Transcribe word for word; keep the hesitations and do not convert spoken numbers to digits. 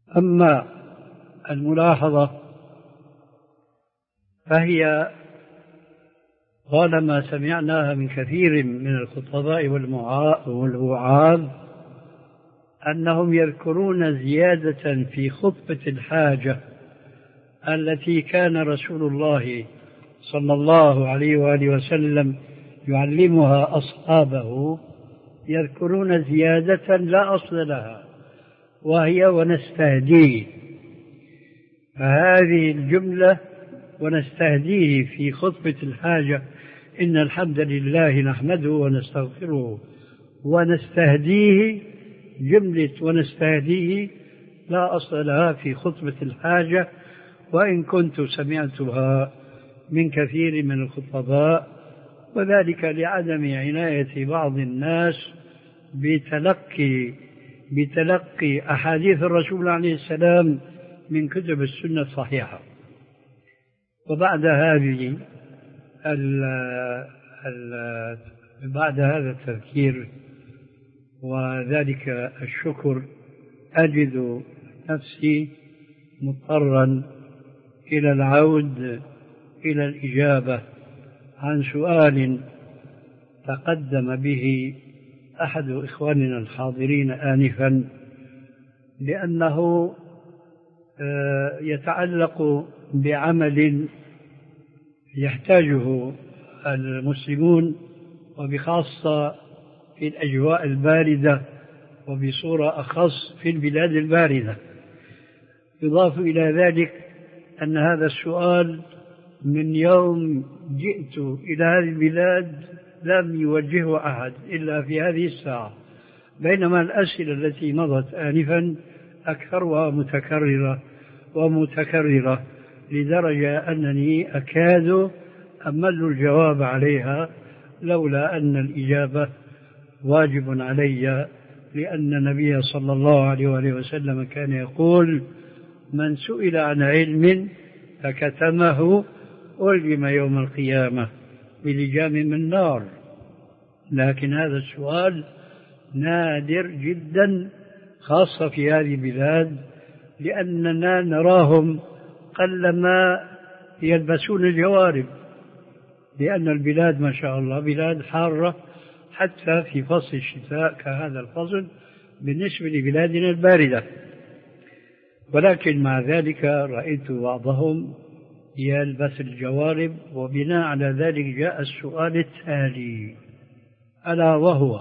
أما الملاحظة فهي طالما سمعناها من كثير من الخطباء والوعاظ أنهم يذكرون زيادة في خطبة الحاجة التي كان رسول الله صلى الله عليه وآله وسلم يعلمها أصحابه، يذكرون زيادة لا أصل لها وهي ونستهديه. فهذه الجملة ونستهديه في خطبة الحاجة إن الحمد لله نحمده ونستغفره ونستهديه، جملة ونستهديه لا أصل لها في خطبة الحاجة، وإن كنت سمعتها من كثير من الخطباء، وذلك لعدم عناية بعض الناس بتلقي بتلقي أحاديث الرسول عليه السلام من كتب السنة الصحيحة. وبعد هذه ال ال بعد هذا التذكير وذلك الشكر أجد نفسي مضطرا إلى العود إلى الإجابة عن سؤال تقدم به أحد إخواننا الحاضرين آنفا، لأنه يتعلق بعمل يحتاجه المسلمون، وبخاصة في الأجواء الباردة، وبصورة أخص في البلاد الباردة. يضاف إلى ذلك أن هذا السؤال من يوم جئت إلى هذه البلاد لم يوجهه أحد إلا في هذه الساعة، بينما الأسئلة التي مضت آنفا أكثرها متكررة ومتكررة لدرجة أنني أكاد أمل الجواب عليها، لولا أن الإجابة واجب علي، لأن النبي صلى الله عليه وآله وسلم كان يقول: من سئل عن علم فكتمه ألجم يوم القيامة بلجام من نار. لكن هذا السؤال نادر جدا، خاصة في هذه البلاد، لأننا نراهم قلما يلبسون الجوارب، لأن البلاد ما شاء الله بلاد حارة حتى في فصل الشتاء كهذا الفصل بالنسبة لبلادنا الباردة. ولكن مع ذلك رأيت بعضهم يلبس الجوارب، وبناء على ذلك جاء السؤال التالي، ألا وهو: